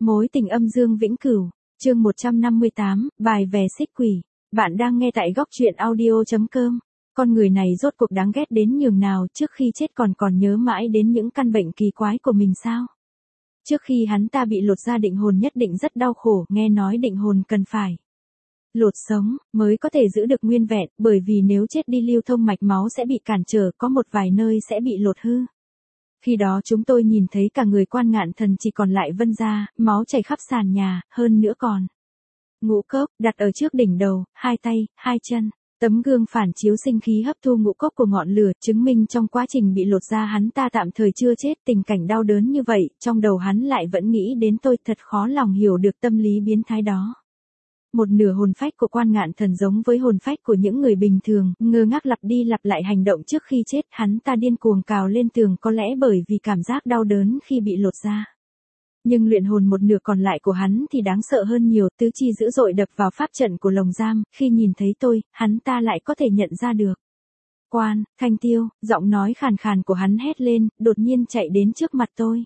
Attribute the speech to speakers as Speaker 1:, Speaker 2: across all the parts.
Speaker 1: Mối tình âm dương vĩnh cửu, chương 158, bài về xích quỷ. Bạn đang nghe tại góc truyện audio.com. Con người này rốt cuộc đáng ghét đến nhường nào, trước khi chết còn nhớ mãi đến những căn bệnh kỳ quái của mình sao? Trước khi hắn ta bị lột da định hồn nhất định rất đau khổ, nghe nói định hồn cần phải lột sống mới có thể giữ được nguyên vẹn, bởi vì nếu chết đi lưu thông mạch máu sẽ bị cản trở, có một vài nơi sẽ bị lột hư. Khi đó chúng tôi nhìn thấy cả người Quan Ngạn Thần chỉ còn lại vân da, máu chảy khắp sàn nhà, hơn nữa còn ngũ cốc đặt ở trước đỉnh đầu, hai tay, hai chân. Tấm gương phản chiếu sinh khí hấp thu ngũ cốc của ngọn lửa, chứng minh trong quá trình bị lột da hắn ta tạm thời chưa chết. Tình cảnh đau đớn như vậy, trong đầu hắn lại vẫn nghĩ đến tôi, thật khó lòng hiểu được tâm lý biến thái đó. Một nửa hồn phách của Quan Ngạn Thần giống với hồn phách của những người bình thường, ngơ ngác lặp đi lặp lại hành động trước khi chết. Hắn ta điên cuồng cào lên tường, có lẽ bởi vì cảm giác đau đớn khi bị lột da. Nhưng luyện hồn một nửa còn lại của hắn thì đáng sợ hơn nhiều, tứ chi dữ dội đập vào pháp trận của lồng giam, khi nhìn thấy tôi, hắn ta lại có thể nhận ra được. Quan, Thanh Tiêu, giọng nói khàn khàn của hắn hét lên, đột nhiên chạy đến trước mặt tôi.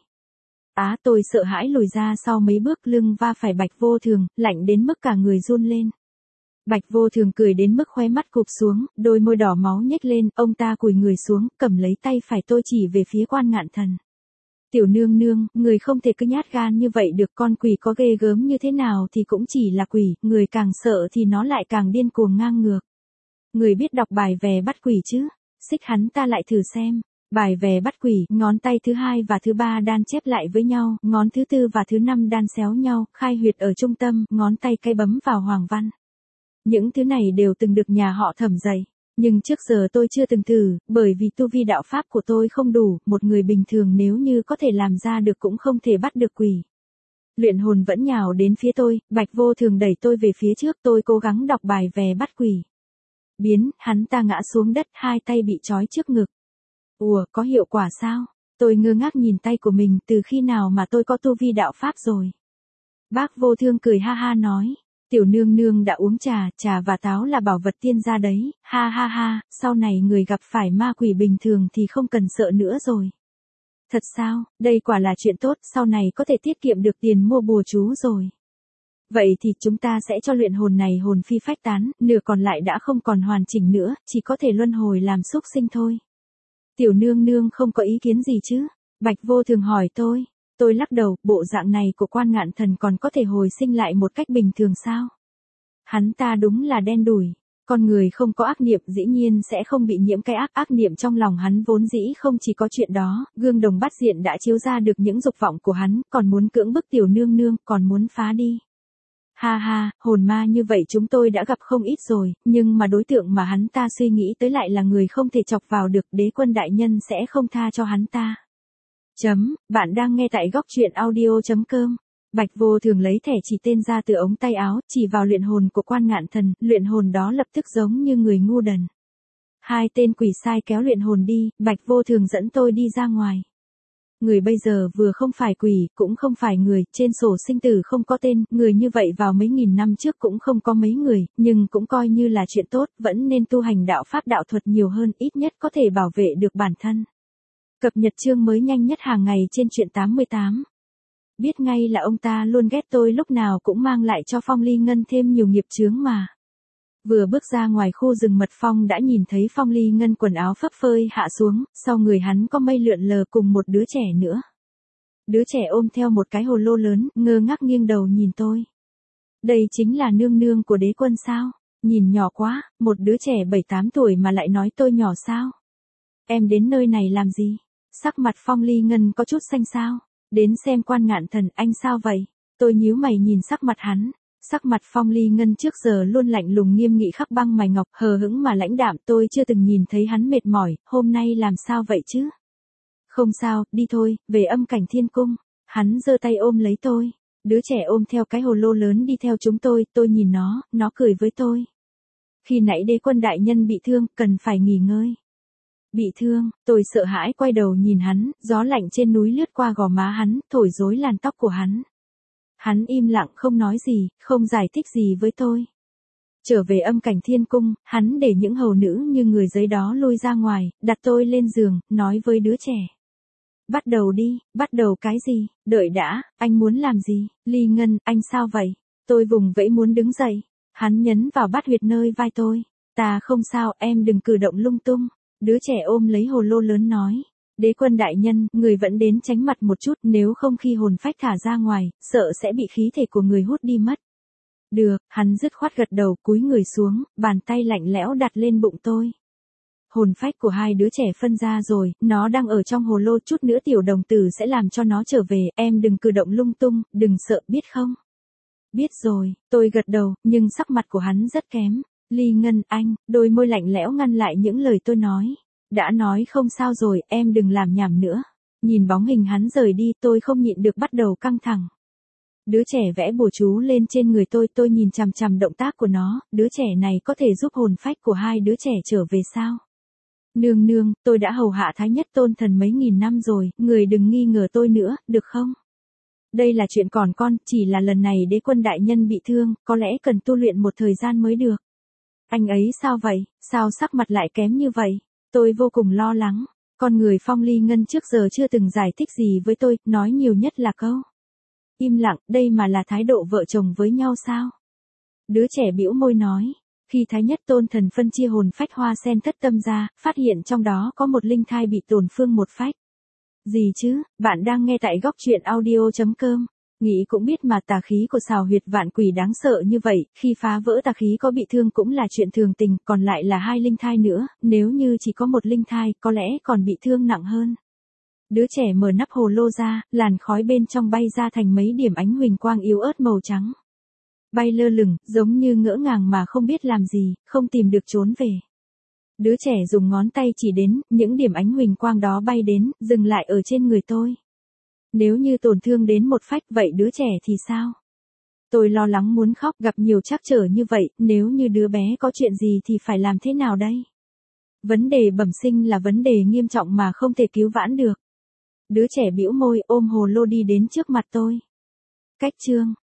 Speaker 1: Tôi sợ hãi lùi ra sau mấy bước, lưng va phải Bạch Vô Thường, lạnh đến mức cả người run lên. Bạch Vô Thường cười đến mức khóe mắt cụp xuống, đôi môi đỏ máu nhếch lên, ông ta cúi người xuống, cầm lấy tay phải tôi chỉ về phía Quan Ngạn Thần. Tiểu nương nương, người không thể cứ nhát gan như vậy được, con quỷ có ghê gớm như thế nào thì cũng chỉ là quỷ, người càng sợ thì nó lại càng điên cuồng ngang ngược. Người biết đọc bài về bắt quỷ chứ? Xích hắn ta lại thử xem. Bài về bắt quỷ, ngón tay thứ 2 và thứ 3 đan chép lại với nhau, ngón thứ 4 và thứ 5 đan xéo nhau, khai huyệt ở trung tâm, ngón tay cái bấm vào hoàng văn. Những thứ này đều từng được nhà họ Thẩm dạy, nhưng trước giờ tôi chưa từng thử, bởi vì tu vi đạo pháp của tôi không đủ, một người bình thường nếu như có thể làm ra được cũng không thể bắt được quỷ. Luyện hồn vẫn nhào đến phía tôi, Bạch Vô Thường đẩy tôi về phía trước, tôi cố gắng đọc bài về bắt quỷ. Biến, hắn ta ngã xuống đất, hai tay bị trói trước ngực. Có hiệu quả sao? Tôi ngơ ngác nhìn tay của mình, từ khi nào mà tôi có tu vi đạo pháp rồi? Bác Vô Thương cười ha ha nói, tiểu nương nương đã uống trà và táo là bảo vật tiên gia đấy, ha ha ha, sau này người gặp phải ma quỷ bình thường thì không cần sợ nữa rồi. Thật sao, đây quả là chuyện tốt, sau này có thể tiết kiệm được tiền mua bùa chú rồi. Vậy thì chúng ta sẽ cho luyện hồn này hồn phi phách tán, nửa còn lại đã không còn hoàn chỉnh nữa, chỉ có thể luân hồi làm súc sinh thôi. Tiểu nương nương không có ý kiến gì chứ? Bạch Vô Thường hỏi tôi. Tôi lắc đầu, bộ dạng này của Quan Ngạn Thần còn có thể hồi sinh lại một cách bình thường sao? Hắn ta đúng là đen đủi. Con người không có ác niệm dĩ nhiên sẽ không bị nhiễm cái ác niệm trong lòng hắn vốn dĩ không chỉ có chuyện đó, gương đồng bát diện đã chiếu ra được những dục vọng của hắn, còn muốn cưỡng bức tiểu nương nương, còn muốn phá đi. Ha ha, hồn ma như vậy chúng tôi đã gặp không ít rồi, nhưng mà đối tượng mà hắn ta suy nghĩ tới lại là người không thể chọc vào được, Đế Quân đại nhân sẽ không tha cho hắn ta. Bạn đang nghe tại góc truyện audio.com. Bạch Vô Thường lấy thẻ chỉ tên ra từ ống tay áo, chỉ vào luyện hồn của Quan Ngạn Thần, luyện hồn đó lập tức giống như người ngu đần. Hai tên quỷ sai kéo luyện hồn đi, Bạch Vô Thường dẫn tôi đi ra ngoài. Người bây giờ vừa không phải quỷ, cũng không phải người, trên sổ sinh tử không có tên, người như vậy vào mấy nghìn năm trước cũng không có mấy người, nhưng cũng coi như là chuyện tốt, vẫn nên tu hành đạo pháp đạo thuật nhiều hơn, ít nhất có thể bảo vệ được bản thân. Cập nhật chương mới nhanh nhất hàng ngày trên truyện 88. Biết ngay là ông ta luôn ghét tôi, lúc nào cũng mang lại cho Phong Ly Ngân thêm nhiều nghiệp chướng mà. Vừa bước ra ngoài khu rừng mật phong đã nhìn thấy Phong Ly Ngân quần áo phấp phơi hạ xuống, sau người hắn có mây lượn lờ cùng một đứa trẻ nữa. Đứa trẻ ôm theo một cái hồ lô lớn, ngơ ngác nghiêng đầu nhìn tôi. Đây chính là nương nương của Đế Quân sao? Nhìn nhỏ quá, một đứa trẻ 7-8 tuổi mà lại nói tôi nhỏ sao? Em đến nơi này làm gì? Sắc mặt Phong Ly Ngân có chút xanh xao. Đến xem Quan Ngạn Thần, anh sao vậy? Tôi nhíu mày nhìn sắc mặt hắn. Sắc mặt Phong Ly Ngân trước giờ luôn lạnh lùng nghiêm nghị khắc băng mài ngọc, hờ hững mà lãnh đạm, tôi chưa từng nhìn thấy hắn mệt mỏi, hôm nay làm sao vậy chứ? Không sao, đi thôi, về Âm Cảnh Thiên Cung. Hắn giơ tay ôm lấy tôi. Đứa trẻ ôm theo cái hồ lô lớn đi theo chúng tôi nhìn nó cười với tôi. Khi nãy Đế Quân đại nhân bị thương, cần phải nghỉ ngơi. Bị thương, tôi sợ hãi quay đầu nhìn hắn, gió lạnh trên núi lướt qua gò má hắn, thổi rối làn tóc của hắn. Hắn im lặng không nói gì, không giải thích gì với tôi. Trở về Âm Cảnh Thiên Cung, hắn để những hầu nữ như người giấy đó lui ra ngoài, đặt tôi lên giường, nói với đứa trẻ. Bắt đầu đi, bắt đầu cái gì, đợi đã, anh muốn làm gì, Ly Ngân, anh sao vậy? Tôi vùng vẫy muốn đứng dậy, hắn nhấn vào bát huyệt nơi vai tôi. Ta không sao, em đừng cử động lung tung. Đứa trẻ ôm lấy hồ lô lớn nói. Đế quân đại nhân, người vẫn đến tránh mặt một chút, nếu không khi hồn phách thả ra ngoài, sợ sẽ bị khí thể của người hút đi mất. Được, hắn dứt khoát gật đầu, cúi người xuống, bàn tay lạnh lẽo đặt lên bụng tôi. Hồn phách của hai đứa trẻ phân ra rồi, nó đang ở trong hồ lô, chút nữa tiểu đồng tử sẽ làm cho nó trở về, em đừng cử động lung tung, đừng sợ, biết không? Biết rồi, tôi gật đầu, nhưng sắc mặt của hắn rất kém. Ly Ngân, anh, đôi môi lạnh lẽo ngăn lại những lời tôi nói. Đã nói không sao rồi, em đừng làm nhảm nữa. Nhìn bóng hình hắn rời đi, tôi không nhịn được bắt đầu căng thẳng. Đứa trẻ vẽ bùa chú lên trên người tôi nhìn chằm chằm động tác của nó, đứa trẻ này có thể giúp hồn phách của hai đứa trẻ trở về sao? Nương nương, tôi đã hầu hạ Thái Nhất Tôn Thần mấy nghìn năm rồi, người đừng nghi ngờ tôi nữa, được không? Đây là chuyện còn con, chỉ là lần này đế quân đại nhân bị thương, có lẽ cần tu luyện một thời gian mới được. Anh ấy sao vậy, sao sắc mặt lại kém như vậy? Tôi vô cùng lo lắng, con người Phong Ly Ngân trước giờ chưa từng giải thích gì với tôi, nói nhiều nhất là câu. Im lặng, đây mà là thái độ vợ chồng với nhau sao? Đứa trẻ bĩu môi nói. Khi Thái Nhất Tôn Thần phân chia hồn phách Hoa Sen Thất Tâm ra, phát hiện trong đó có một linh thai bị tổn phương một phách. Gì chứ, bạn đang nghe tại góc truyện audio.com. Nghĩ cũng biết mà tà khí của Xào Huyệt Vạn Quỷ đáng sợ như vậy, khi phá vỡ tà khí có bị thương cũng là chuyện thường tình, còn lại là hai linh thai nữa, nếu như chỉ có một linh thai, có lẽ còn bị thương nặng hơn. Đứa trẻ mở nắp hồ lô ra, làn khói bên trong bay ra thành mấy điểm ánh huỳnh quang yếu ớt màu trắng. Bay lơ lửng, giống như ngỡ ngàng mà không biết làm gì, không tìm được trốn về. Đứa trẻ dùng ngón tay chỉ đến, những điểm ánh huỳnh quang đó bay đến, dừng lại ở trên người tôi. Nếu như tổn thương đến một phách vậy đứa trẻ thì sao? Tôi lo lắng muốn khóc, gặp nhiều trắc trở như vậy, nếu như đứa bé có chuyện gì thì phải làm thế nào đây? Vấn đề bẩm sinh là vấn đề nghiêm trọng mà không thể cứu vãn được. Đứa trẻ bĩu môi ôm hồ lô đi đến trước mặt tôi. Cách chương